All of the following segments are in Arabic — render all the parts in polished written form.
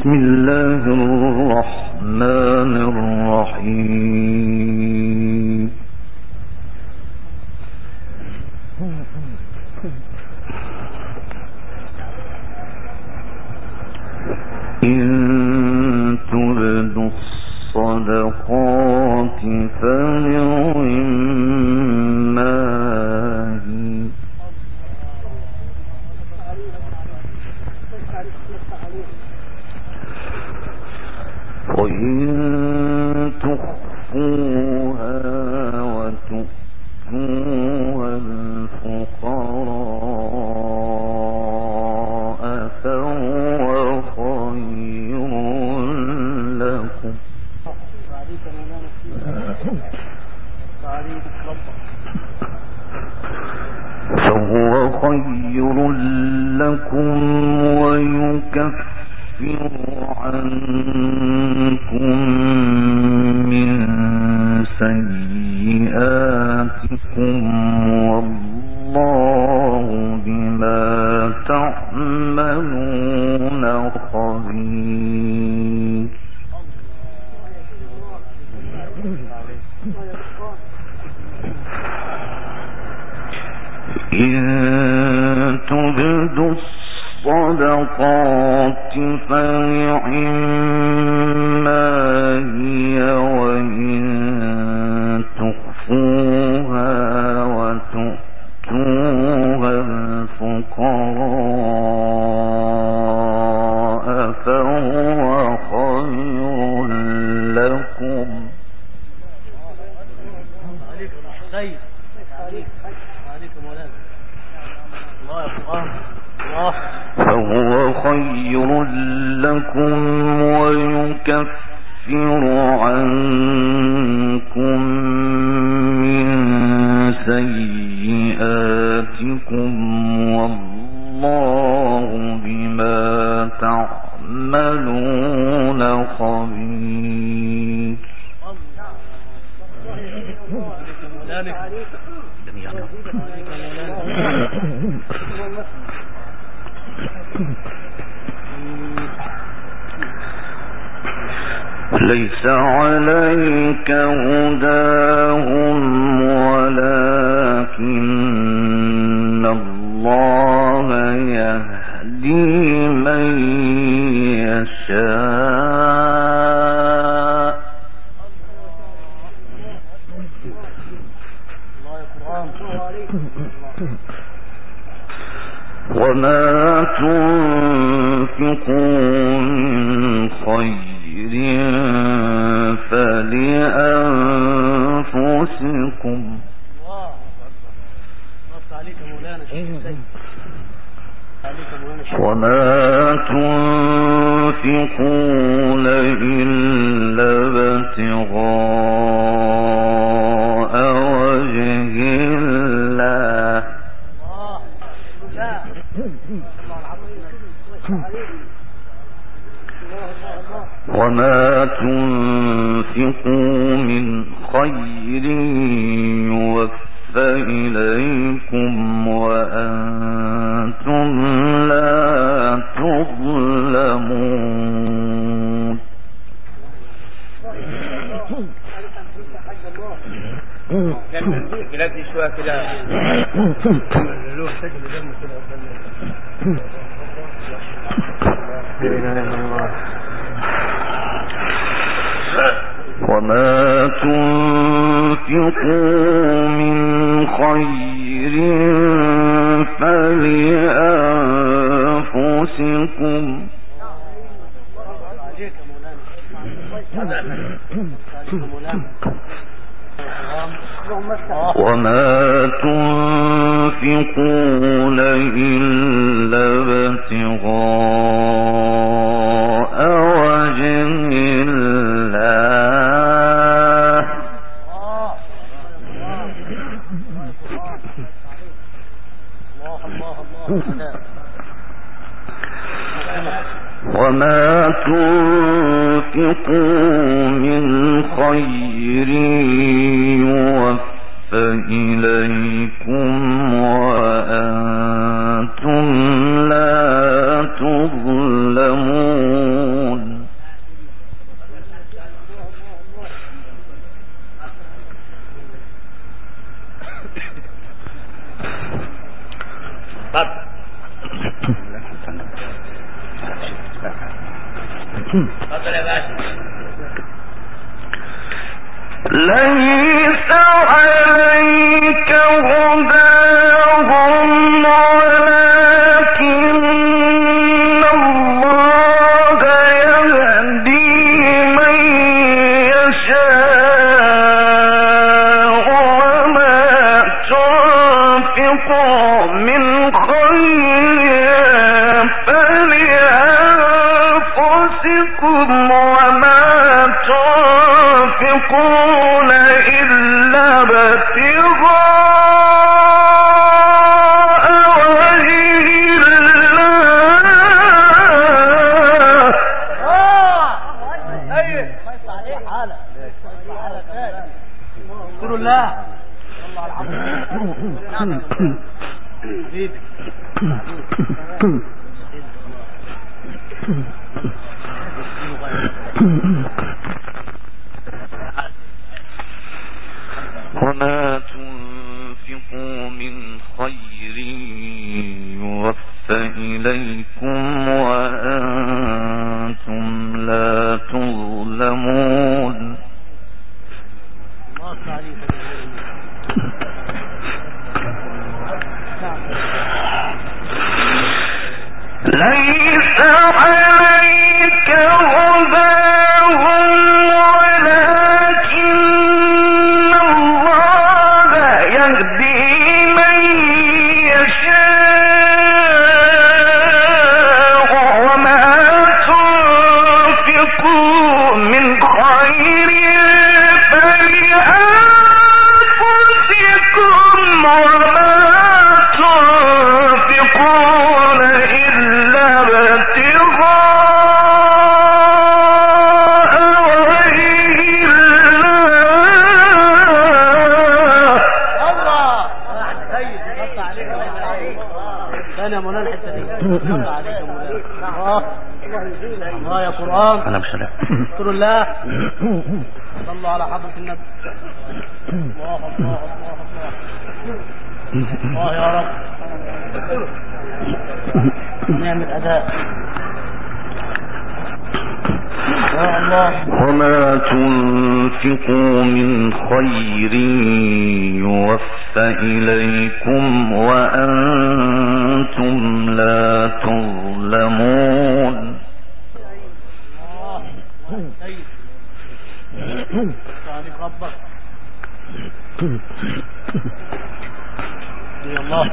بسم الله الرحمن الرحيم. إن تبدوا الصدقات فنعماه وإن تخفوها وتؤتوها الفقراء فهو خير لكم ويكفر عنكم من سيئاتكم والله بما تعملون خبير. إن تبدوا الصدقات فنعما هي وإن تخفوها وتؤتوها الفقراء فهو خير لكم ويكفر عنكم من سيئاتكم والله بما تعملون خبير. ليس عليك هداهم ولكن الله يهدي من يشاء وما تنفقوا من خير فلأنفسكم وما تنفقون إلا ابتغاء وجه الله وما تنفقوا من خير يوفى إليكم وأنتم لا تظلمون. وما تنفقوا من خير فلأنفسكم وما تنفقون إلا ابتغاء وجه الله وما تنفقوا من خير يوفى إليكم وأنتم لا تظلمون. ليس عليك هداهم ولكن الله يهدي من يشاء وما تنفقوا من خير فلأنفسكم وما تنفقون إلا ابتغاء وجه الله. الله العظيم. وما تنفقوا من خير يوفى إليكم وأنتم لا تظلمون. ليس عليك هداهم ولكن الله يهدي من يشاء وما تنفقوا من خير فلأنفسكم وما تنفقون إلا ابتغاء وجه الله. أنا مولانا الحتة دي الله يا قرآن. أنا مش لا اذكر الله. صلوا على حضرة النبي. الله الله الله الله الله يا رب. نعمة أداء يا الله. وما تنفقوا من خير يوفى إليكم وأنتم لا تظلمون. صادق ربك يا الله.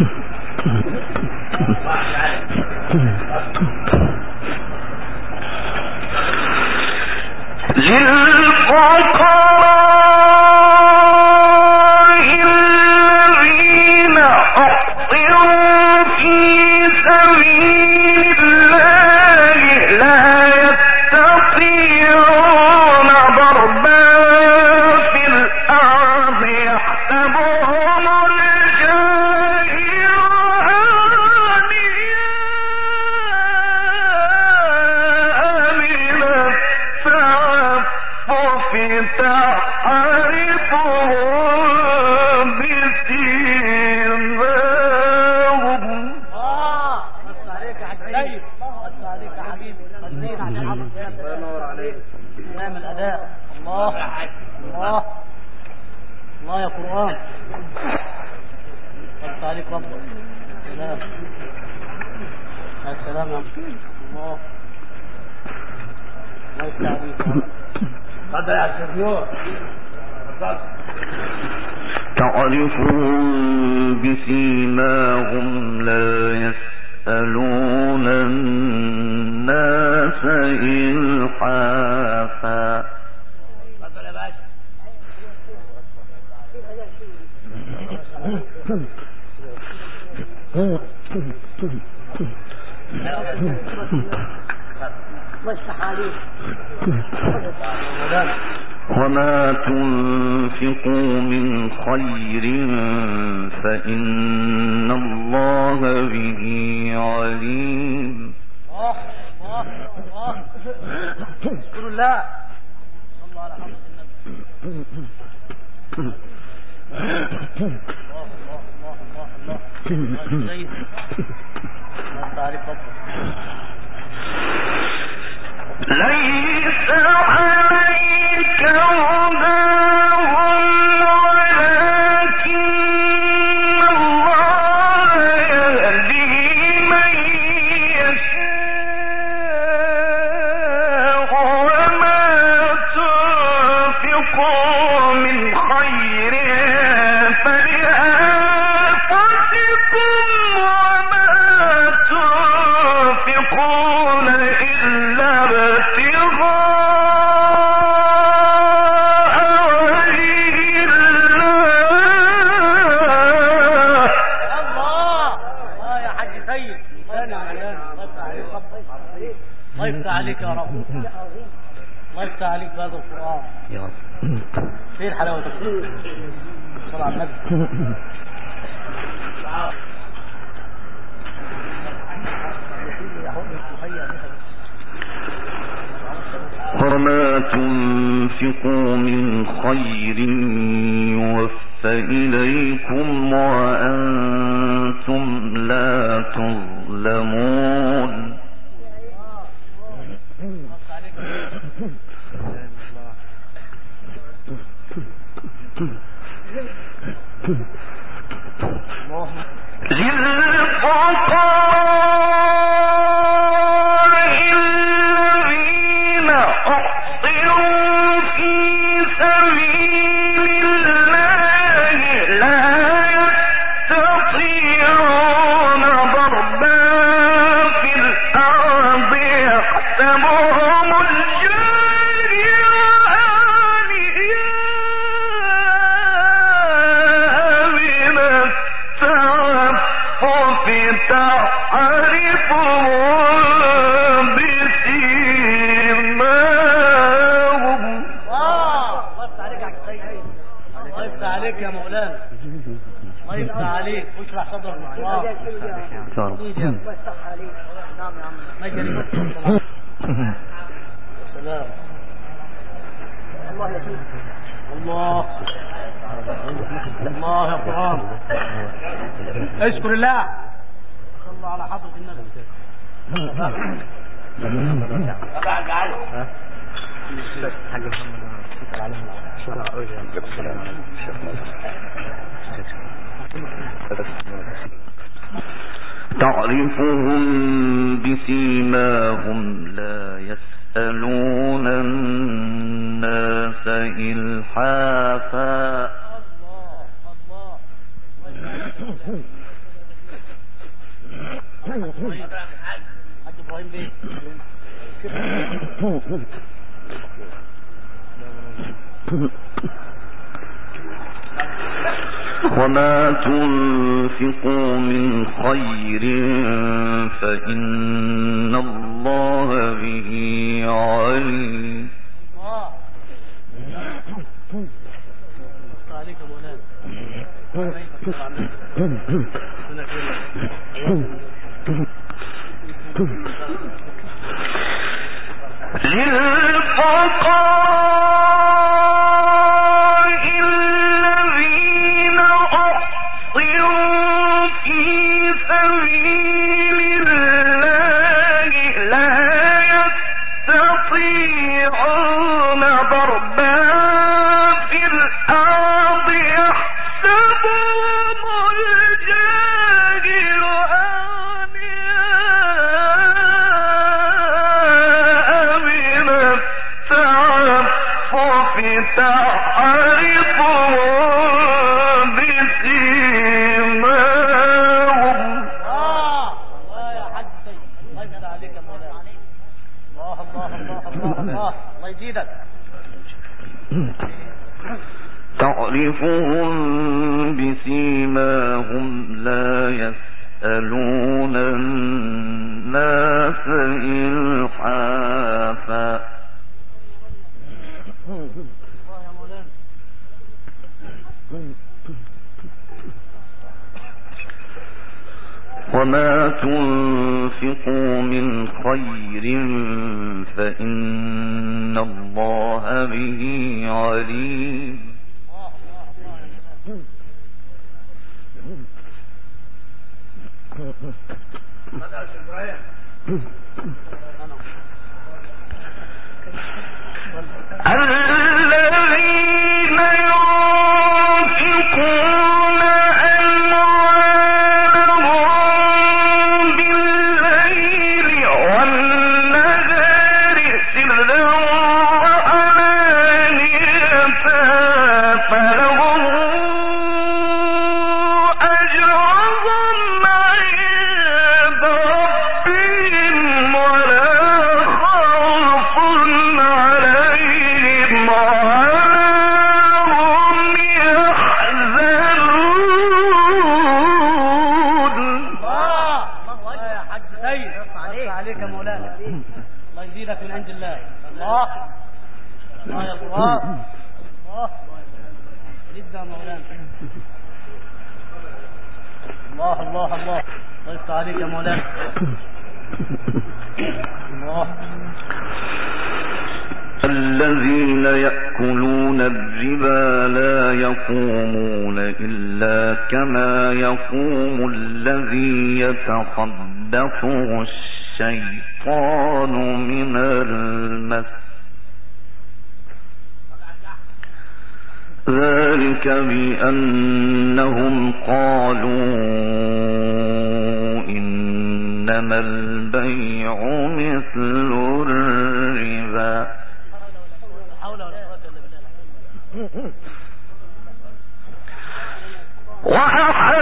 للفقراء الذين أحصروا في سبيل الله لا يستطيعون ضربا في الأرض يحسبهم الجاهل أغنياء من التعفف تعرفهم بسيماهم. بس عليك يا حبيبي. بس عليك يا حبيبي. خلينا عشان عبد الله ينور عليك. نعمل أداء. الله الله الله يا قرآن. بس عليك ربك. سلام يا سلام يا الله. الله يفتح عليك. قدر يا سيديور. تعرفهم بسيماهم لا يسألون الناس إلحافا. قدر يا باشا. وما تنفقوا من خير فإن الله به عليم. اذكر الله. صلوا على حضرة النبي. ليس عليك هداهم ولكن الله يهدي من يشاء وما تنفقوا من خير فلأنفسكم وما تنفقون إلا الله يفتح عليك يا رب. الله يفتح عليك بهذا القرآن يا رب. فين حلاوة صلى على النبي. وما تنفقوا من خير يوفى إليكم وأنتم لا تظلمون. الله يا قرآن اشكر الله صلى الله على حضرة النبي. حاج محمد تعرفهم بسيماهم لا يسألون الناس إلحافا. وما تنفقوا من خير فإن الله به عليم. للفقراء الذين أحصروا في سبيل الله لا يستطيعون ضربا في الأرض يحسبهم الجاهل أغنياء من التعفف تعرفهم بسيماهم. يا حاج سيد الله يفتح عليك يا مولانا. الله يزيدك. تعرفهم بسيماهم لا يسألون الناس إلحافا. وما تنفقوا من خير فإن الله به عليم. من عند الله. الله الله يا قرآن الله جدا مولانا. الله الله الله ضيفت عليك يا مولانا. الله. الذين يأكلون الربا لا يقومون إلا كما يقوم الذي يتخبطه الشيطان من المس. ذلك بأنهم قالوا إنما البيع مثل الربا وأحل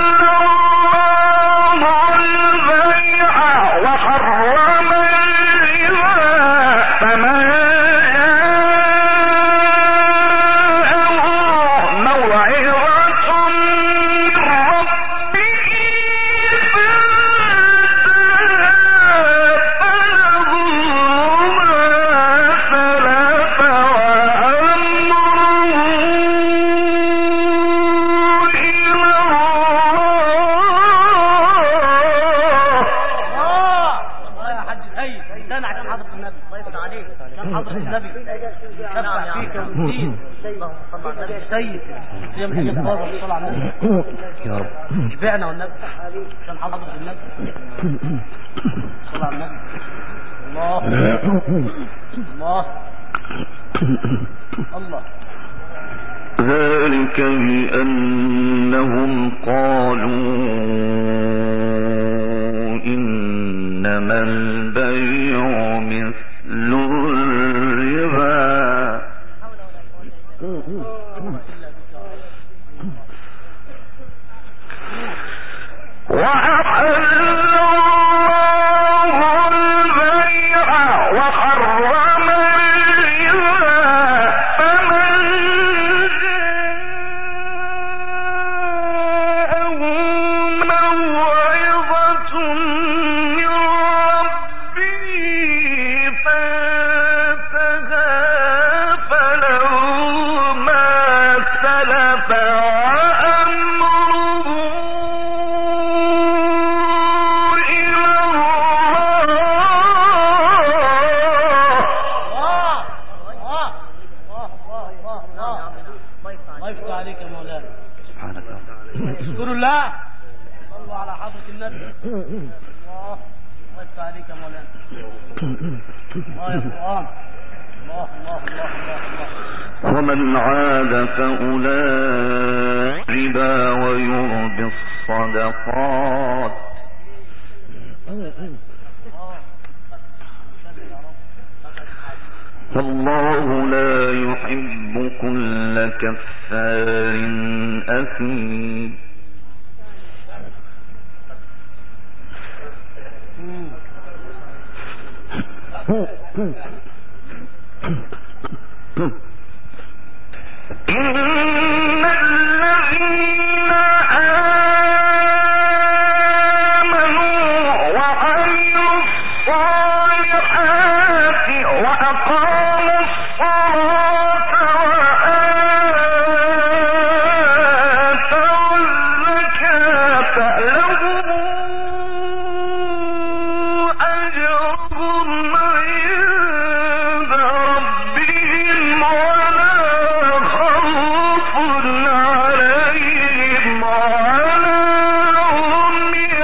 الله البيع وحرم الربا فمن يا رب اشبعنا والنبي عشان حضرة النبي صلى على النبي. الله الله الله. ذلك بأنهم قالوا إنما البيع مثل الربا وأحل الله البيع وحرم الربا فمن جاءه موعظة من ربه فانتهى فله ما سلف ومن عاد فأولئك ربا ويربي الصدقات والله لا يحب كل كفار أثيم. إن الذين آمنوا وعملوا الصالحات وأقاموا الصلاة وآتوا الزكاة لهم أجرهم عند ربهم ولا خوف عليهم ولا هم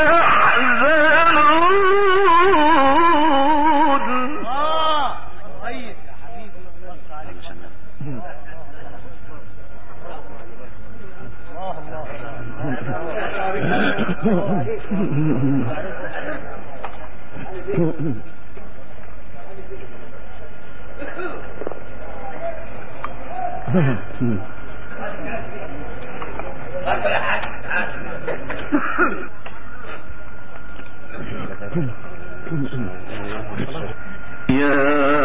يحزنون. كويس يا حبيبي الله عليك. يا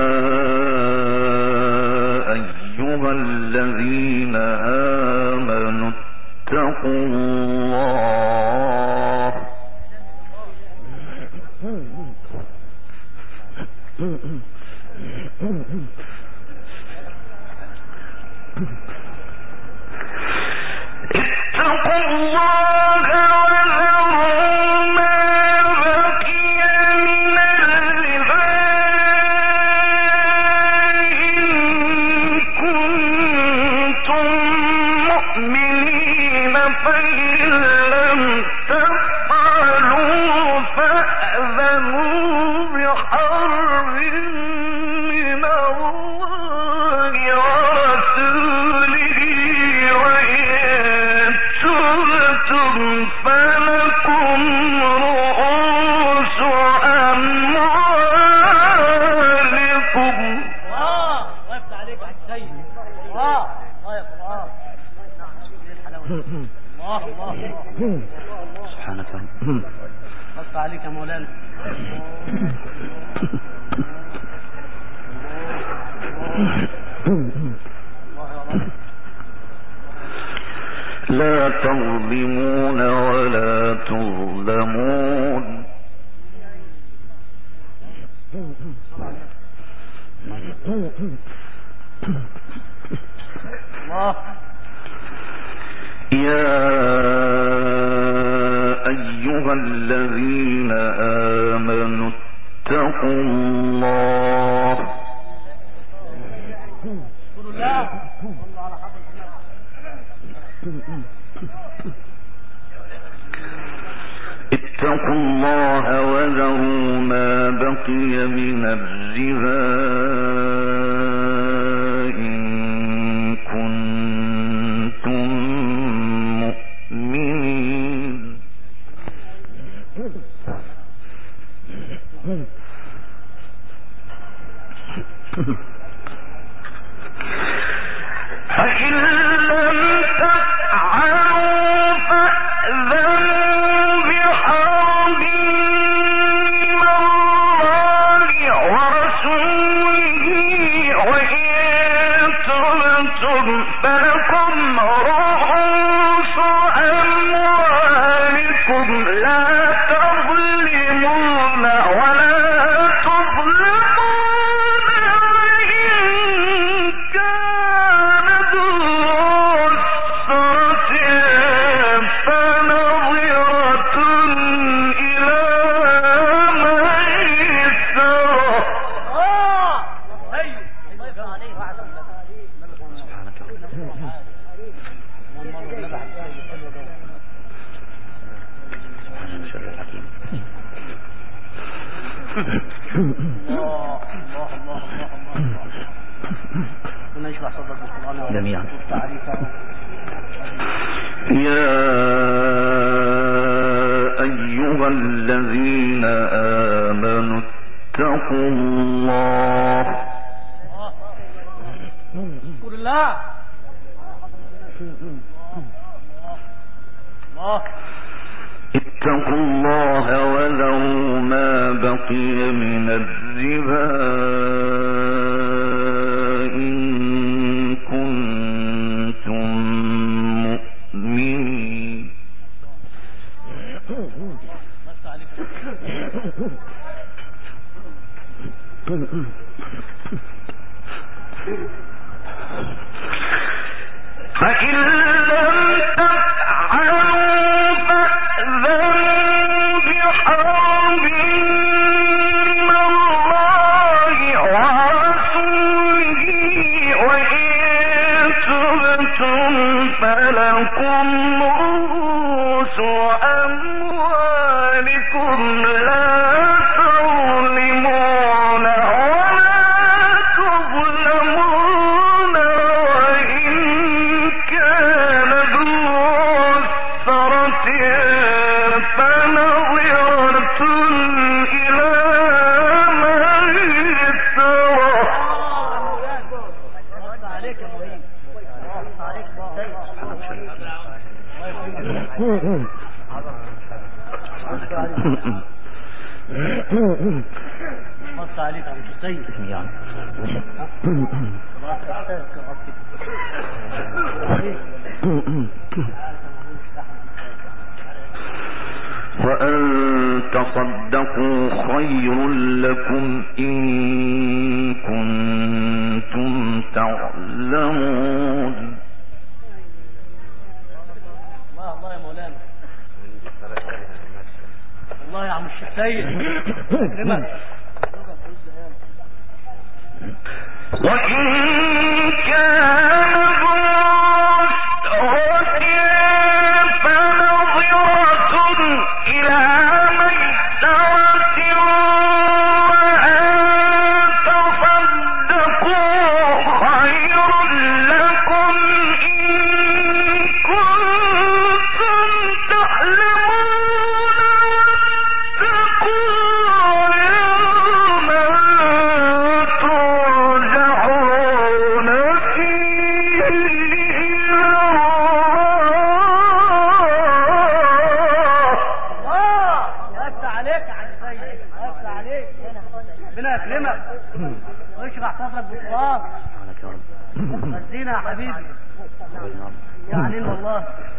أيها الذين آمنوا اتقوا الله اتقوا الله وذروا ما بقي من الربا إن كنتم مؤمنين فإن لم تفعلوا فأذنوا بحرب من الله ورسوله وإن تبتم فلكم رؤوس أموالكم. وقفت عليك يا سيد. الله يا قرآن. الله الله الله سبحانك رب. وقفت عليك يا مولانا. لا تظلمون ولا تظلمون. الله. يا أيها الذين آمنوا اتقوا الله. اذكروا الله. الله على حضرة اتقوا الله وذروا ما بقي من الربا إن كنتم مؤمنين. فإن لم تفعلوا فأذنوا بحرب من الله ورسوله وإن تبتم فلكم رؤوس أموالكم لا تظلمون ولا تظلمون وإن كان ذو عسرة فنظرة إلى ميسرة. جميعا. يا أيها الذين آمنوا اتقوا الله. اذكر الله. الله. اتقوا الله وذروا ما بقي من الربا إن كنتم مؤمنين. فإن لم تفعلوا فأذنوا بحرب من الله ورسوله وإن تبتم فلكم رؤوس أموالكم لا تظلمون ولا تظلمون وإن كان ذو عسرة فنظرة إلى ميسرة. عليك يا مهيب. عليك وقفت عليك يا ابو سيد. جميعا. وأن تصدقوا خير لكم إن يكرمك. وإن كان ذو عسرة فنظرة إلى ميسرة وأن تصدقوا خير لكم إن كنتم تعلمون واتقوا يوما ترجعون فيه إلى الله. وقفت عليك يا حاج سيد، وقفت عليك. ربنا يكرمك واشرح صدرك بالقرآن. خزينا يا حبيبي يعني والله.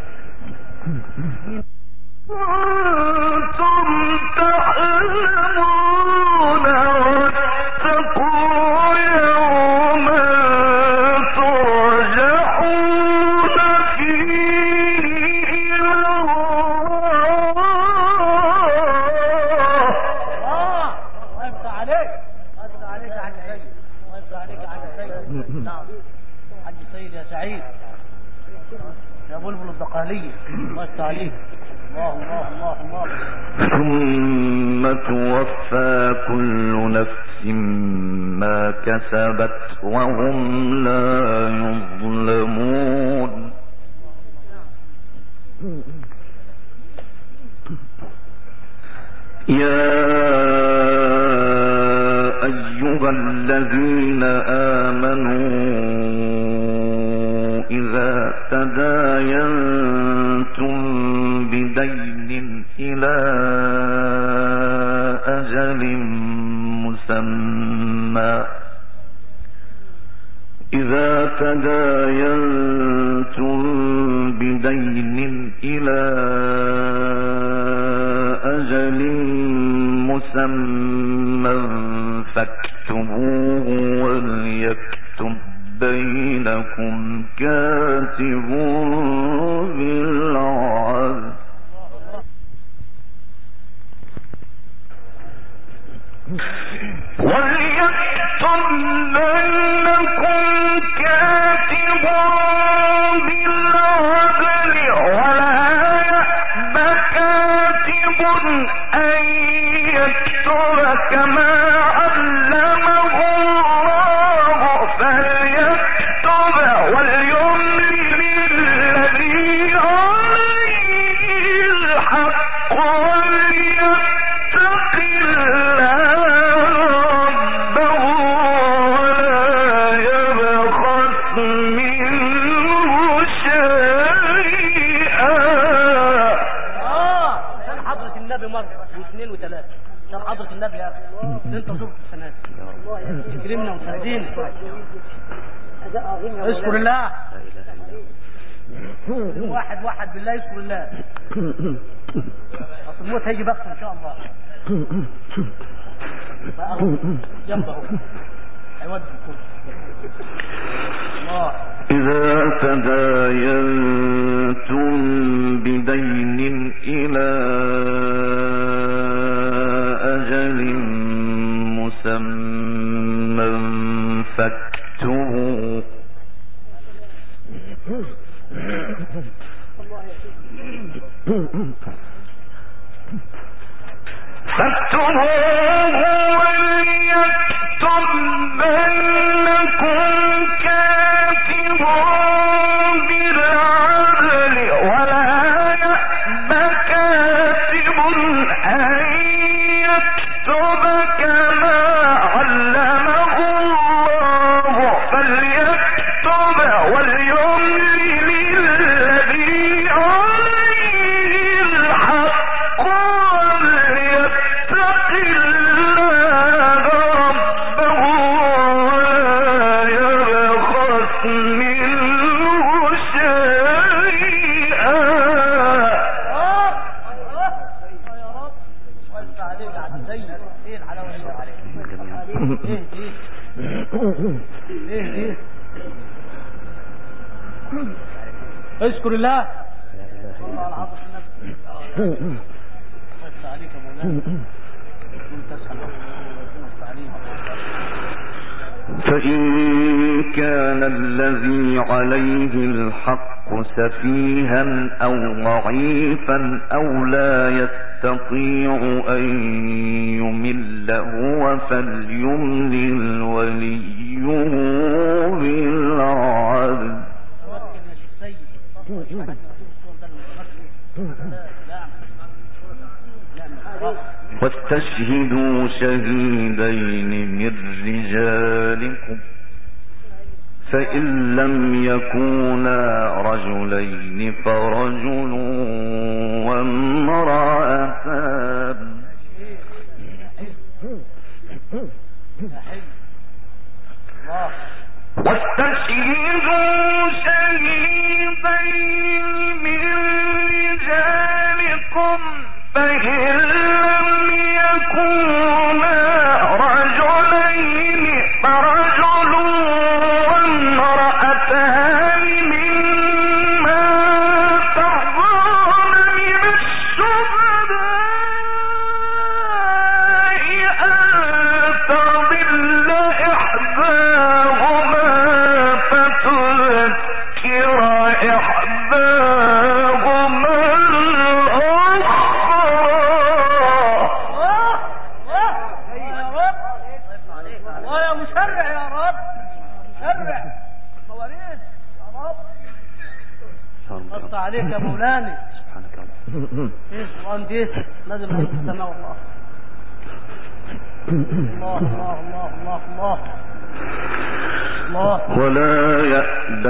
كنتم تعلمون واتقوا يوما ترجعون فيه إلى الله. وقفت عليك، وقفت عليك يا حاج سيد، وقفت عليك يا حاج سيد. نعم حاج سيد يا سعيد يا بلبل الدقهلية، وقفت عليك. الله الله الله الله. ثم توفى كل نفس ما كسبت وهم لا يظلمون. يا أيها الذين آمنوا إذا تداينتم بدين إلى أجل مسمى فاكتبوه وليكتب بينكم كاتب بالعدل وليكتب بينكم كاتب بالعدل ولا يأب كاتب أن يكتب كما علمه الله فليكتب وليملل الذي عليه الحق وليتق واثنين وثلاثة عشان حضرة النبي يا أخي انت زرت السنة تكرمنا وتهدينا اذكر الله واحد واحد بالله يذكر الله اصل الموت هيجي بقى ان شاء الله جنبه هيودي الكل الله إذا تداينتم بدين إلى أجل مسمى فاكتبوه وليكتب بينكم كاتب بالعدل ولا يأب كاتب أن يكتب كما علمه الله فليكتب وليملل الذي عليه الحق وليتق الله ربه ولا يبخس منه شيئا. اذكر الله الله العظيم عليك يا مولانا فإن كان الذي عليه الحق سفيها أو ضعيفا أو لا يستطيع أن يمل هو فليملل وليه بالعدل واستشهدوا شهيدين من رجالكم فإن لم يكونا رجلين فرجل وامرأتان واستشهدوا شهيدين من رجالكم فإن لم يكونا رجلين فرجل وامرأتان ممن ترضون من الشهداء أن تضل إحداهما فتذكر إحداهما عليك يا مولانا. سبحانك الله. ايه القرآن دي لازم عليك السماء والله. الله الله الله الله الله الله. ولا يأبى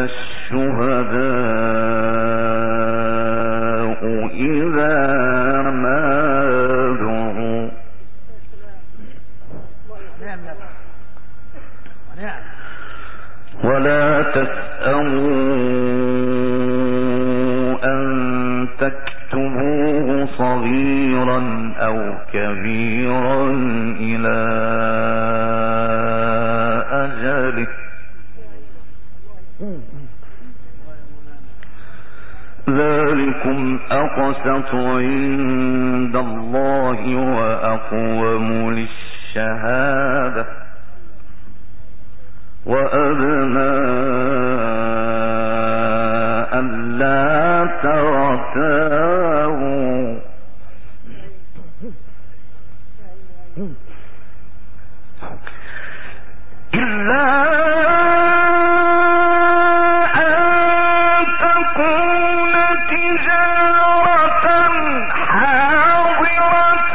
الشهداء إذا ما دعوا ولا تسأموا أن تكتبوه صغيرا أو كبيرا إلى أجله ذلكم أقسط عند الله وأقوم للشهادة وأدنى ألا ترتابوا إلا أن تكون تجارة حاضرة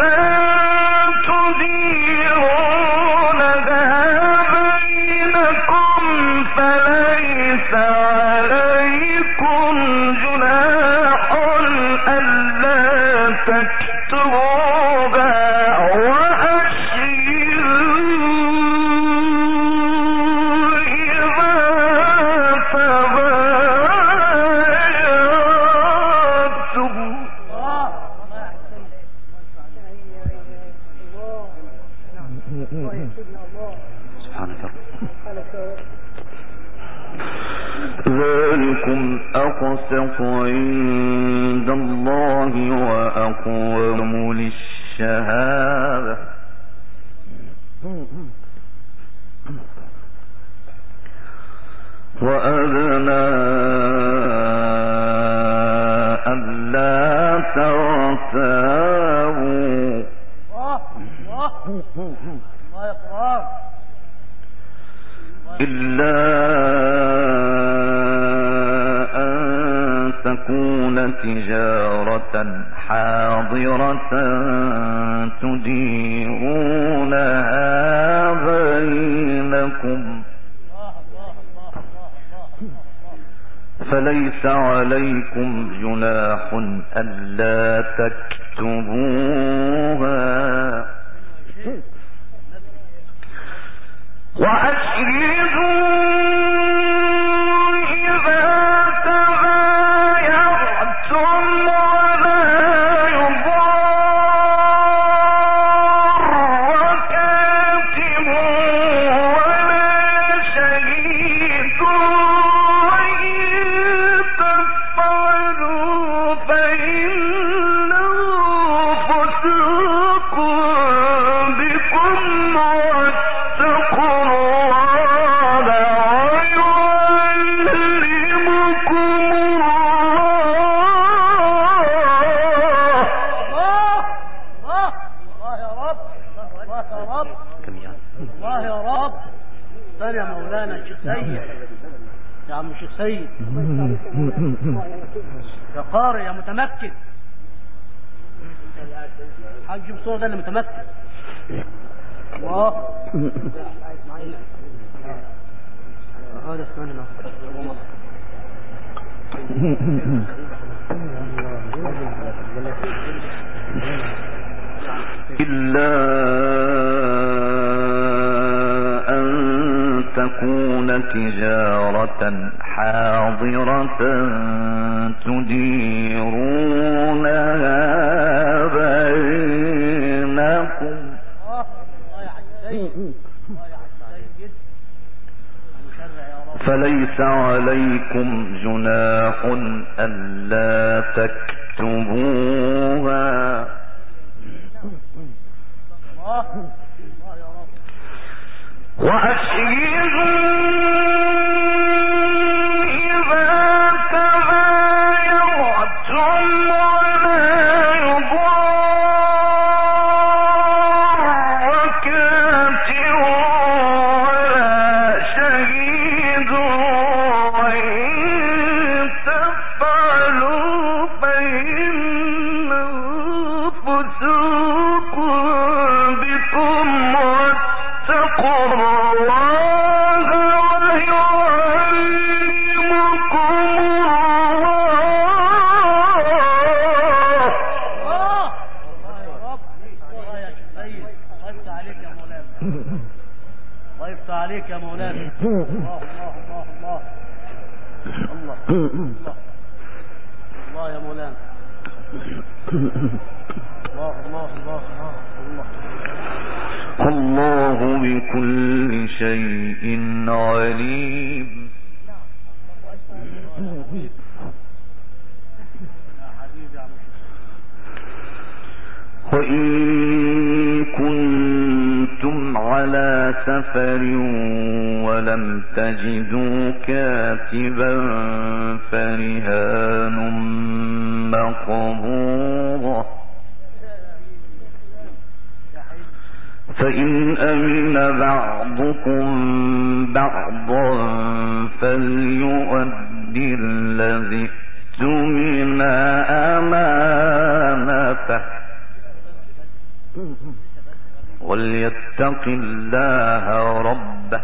تديرونها بينكم فليس عليكم جناح ألا تكتبوها ذلكم أقسط عند الله وأقوم للشهادة وأدنى ألا ترتابوا إلا أن تكون تجارة حاضرة تديرونها بينكم فليس عليكم جناح ألا تكتبوها وأشهدوا إذا تبايعتم ولا يضار كاتب ولا شهيد وإن تفعلوا فإنه فسوق بكم واتقوا الله ثاني يا مولانا الشيخ سيد، يا عم الشيخ سيد، يا قارئ يا متمكن، حاج بصوره ده اللي متمكن. الله هذا الثاني إلا أن تكون تجارة حاضرة تديرونها بينكم فليس عليكم جناح ألا تكتبوها وأشهدوا إذا تبايعتم ولا يضار كاتب ولا شهيد وإن تفعلوا فإنه فسوق بكم واتقوا الله ويعلمكم الله يفتح عليك يا مولانا. الله الله الله الله الله الله يا مولانا. الله الله الله الله الله بكل شيء عليم. وإن كنتم على سفر ولم تجدوا كاتبا فرهان مقبوضة فإن أمن بعضكم بعضا فليؤدي الذي اؤتمن أمانته وليتق الله ربه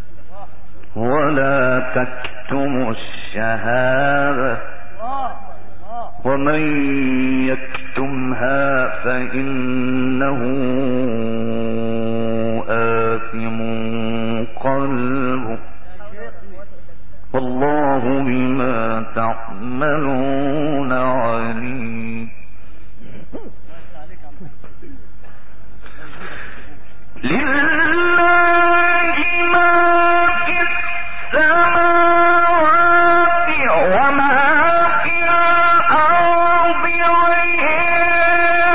ولا تكتموا الشهادة ومن يكتمها فإنه آثم قلبه والله بما تعملون عليم. لله ما في السماوات وما في الأرض وإن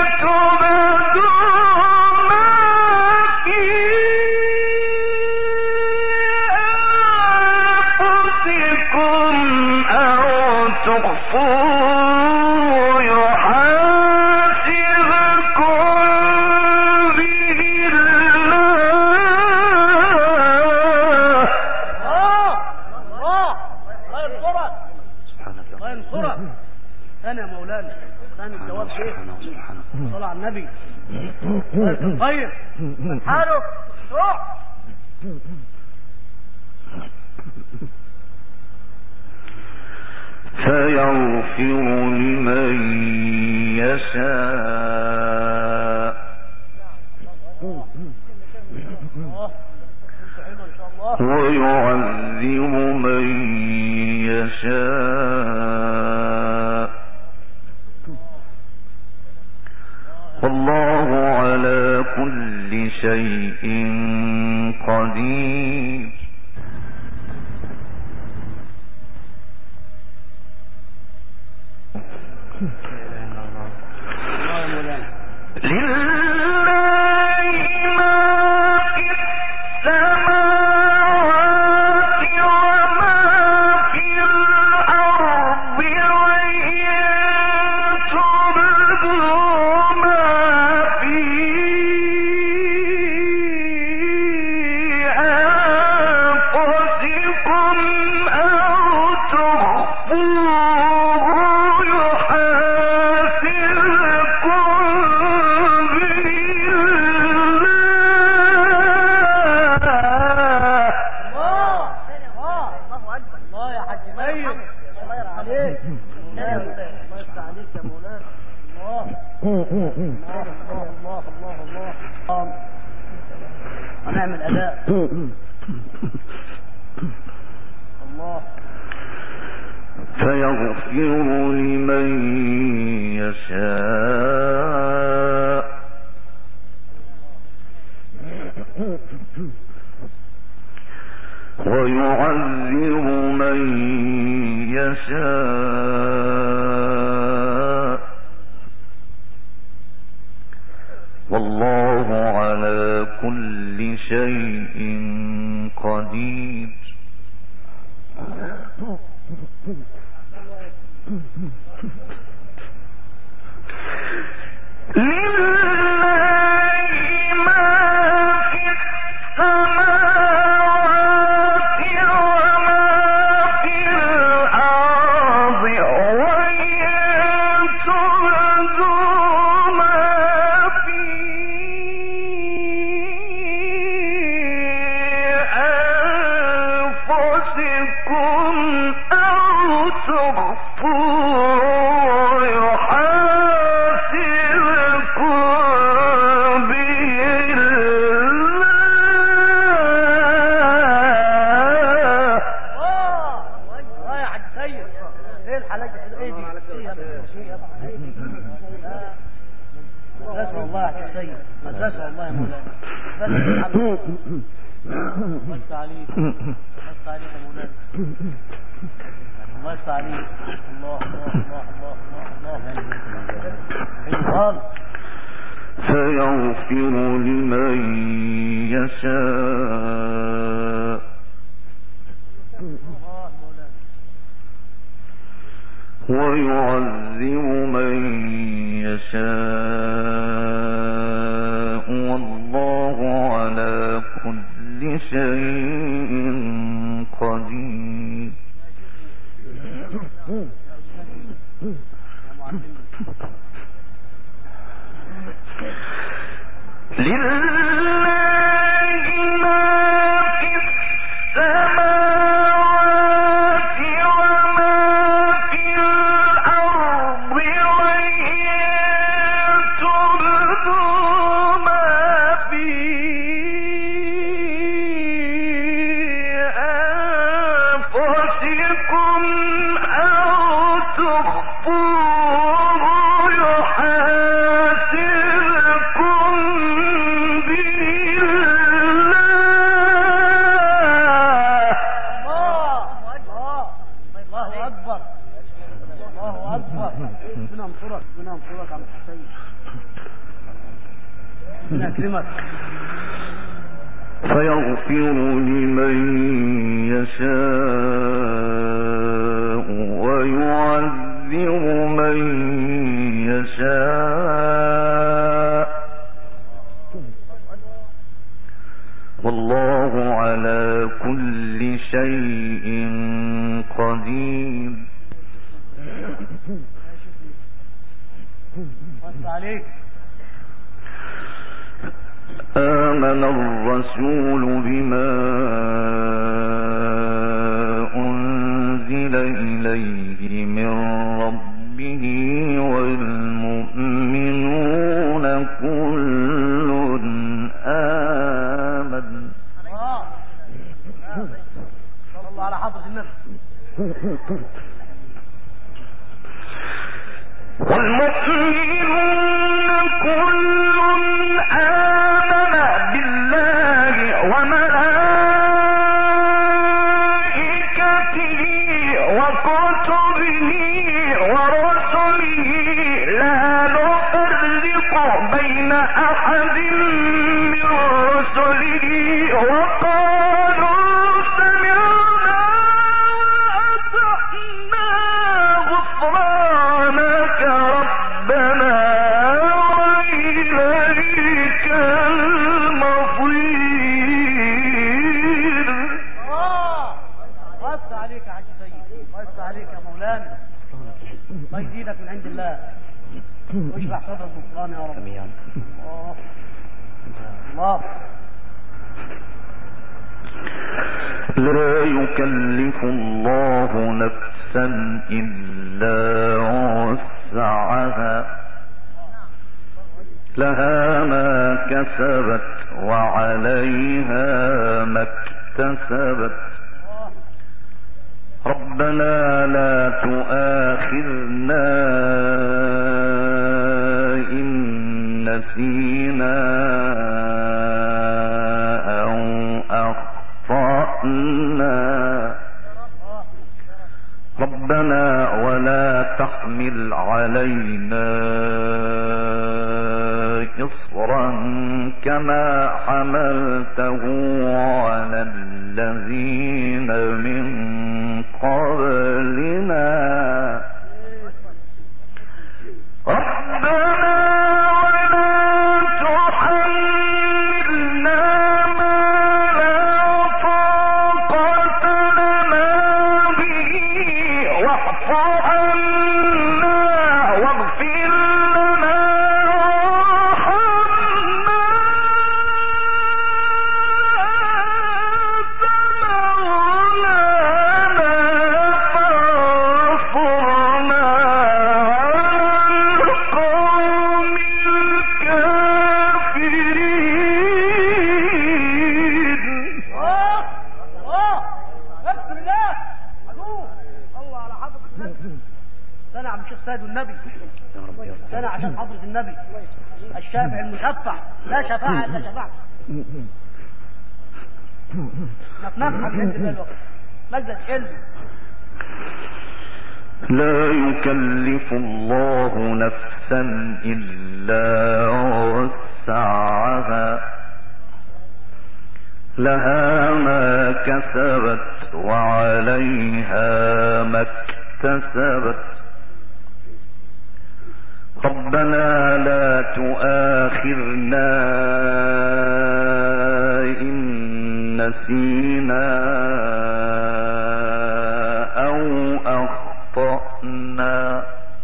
تبدوا ما في أنفسكم أو تخفوه يحاسبكم به أنا مولانا كان الجواب ايه؟ صلى على النبي خير حاله روح. فيغفر لمن يشاء ويعذب من يشاء والله على كل شيء قدير. فيغفر لمن يشاء ويعذب من يشاء والله على كل شيء قدير. فيغفر لمن يشاء ويعذب من يشاء والله على كل شيء قدير. فيغفر لمن يشاء ويعذب من يشاء والله على كل شيء قدير. آمن الرسول بما أنزل إليه من ربه والمؤمنون كل آمن. صلى الله على حضرة النبي. والمؤمنون كل آمن بالله وملائكته وكتبه ورسله لا نفرق بين أحد من رسله وقالوا سمعنا وأطعنا غفرانك ربنا وإليك المصير. واسع عليك يا حاج سيد، واسع عليك يا مولانا، الله يزيدك من عند الله واشرح صدر الغفران يا رب. الله لا يكلف الله نفسا إلا وسعها لها ما كسبت وعليها ما اكتسبت ربنا لا تؤاخذنا إن نسينا أو أخطأنا ربنا ولا تحمل علينا إصرا كما حملته على الذين من قبلنا ربنا الشافع المشفع لا شفاعة إلا شفاعة نفهم انت دلوقتي مجلس علم لا يكلف الله نفسا إلا وسعها لها ما كسبت وعليها ما اكتسبت ربنا لا تؤاخذنا إن نسينا أو أخطأنا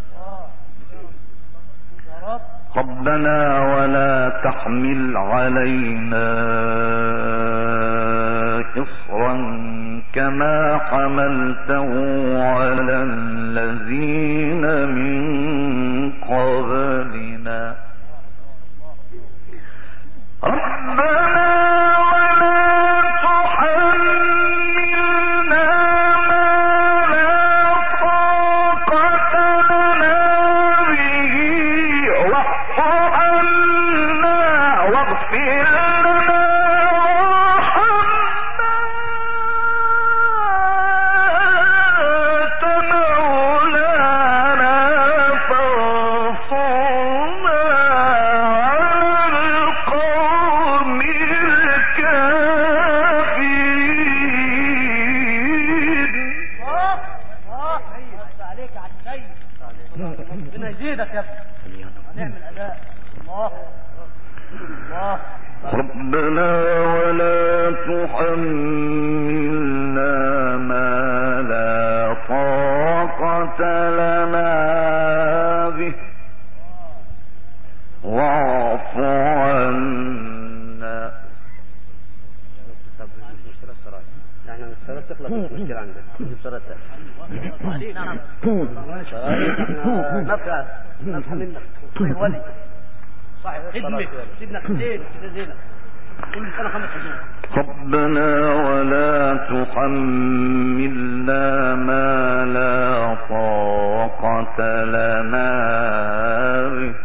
ربنا ولا تحمل علينا إصرا كما حملته على الذين من قبلنا ربنا ربنا ولا تحملنا ما لا طاقة لنا به واعف عنا احنا الصلاة تخلص المشكلة عندك الصلاة نفع منك ولي صحيح خدمة سيدنا كتير زينة كل سنة 5 حجوم ربنا ولا تحملنا ما لا طاقة لنا به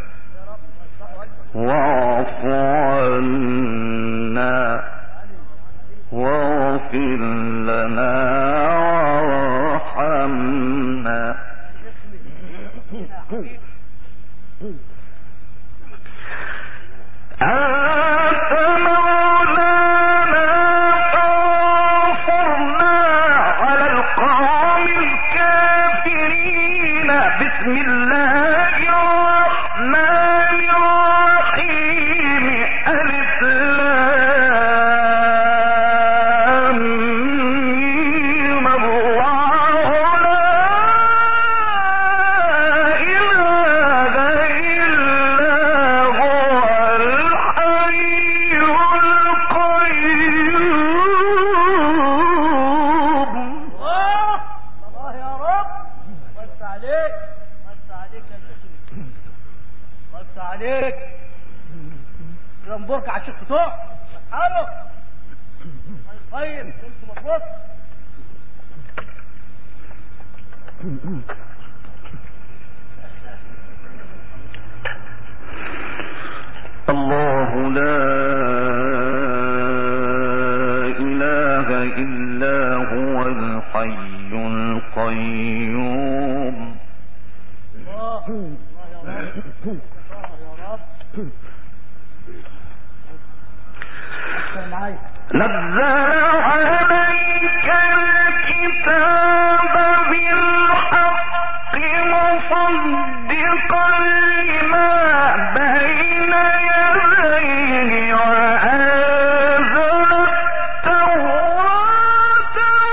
واعف عنا واغفر لنا وارحمنا أنت مولانا فانصرنا على القوم الكافرين بسم الله الرحمن الرحيم ألف لام ميم الله لا إله إلا هو الحي القيوم الله يا رب بس عليك يا جسمي بس عليك مبروك على الشيخ فتوح حاله طيب انت مبروك الله لا إله إلا هو الحي القيوم. نزل عليك الكتاب بالحق مصدقا لما بين يديه وأنزل التوراة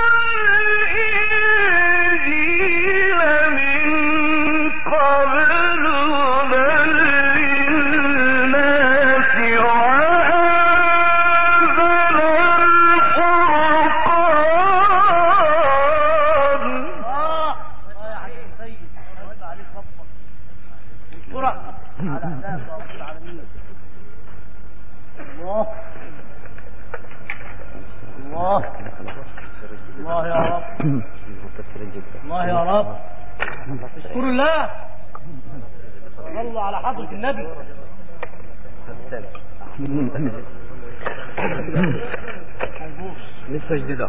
والإنجيل من قبل هدى للناس وأنزل الفرقان. الله الله يا رب، الله يا رب، اشكروا الله، صلوا على حضرة النبي. لسه جديدة.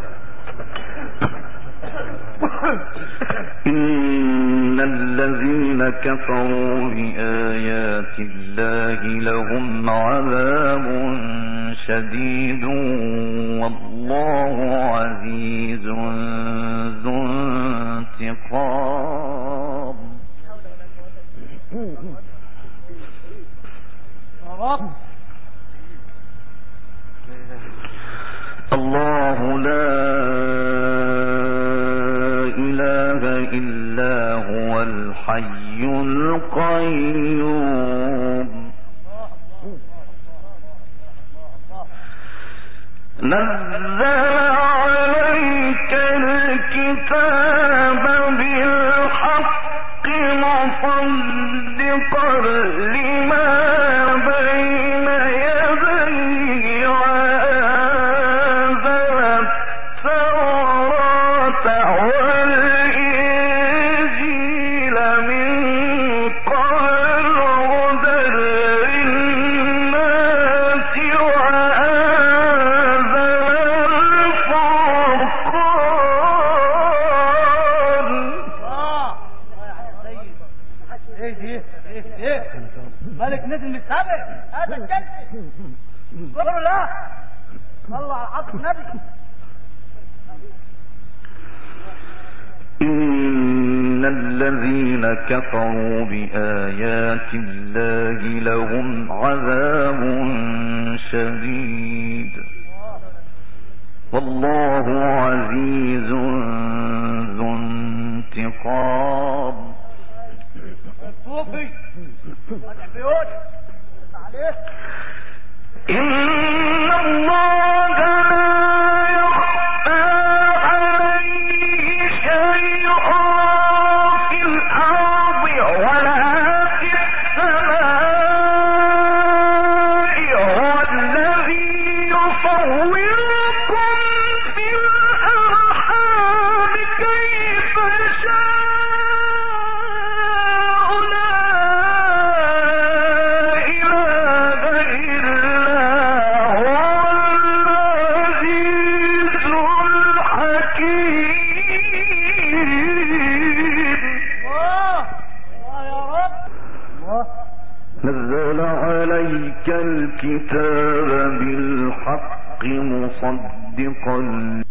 إن الذين كفروا بآيات الله لهم عذاب شديد والله عزيز ذو انتقام. يا رب الله لا إله إلا هو الحي القيوم. نزل عليك الكتاب بالحق مصدقا لما بين يديه وأنزل التوراة والإنجيل من قبل هدى للناس وأنزل الفرقان. ايه ملك نزل من السماء، هذا الجلد. قولوا لا، صلوا على حضرة النبي. إن الذين كفروا بآيات الله لهم عذاب شديد والله عزيز ذو انتقام. صوفي البيوت عليه. إن الله لا يخفى عليه شيء في الأرض ولا في السماء. هو الذي يصوركم في الأرحام كيف شاء. نزل عليك الكتاب بالحق مصدقا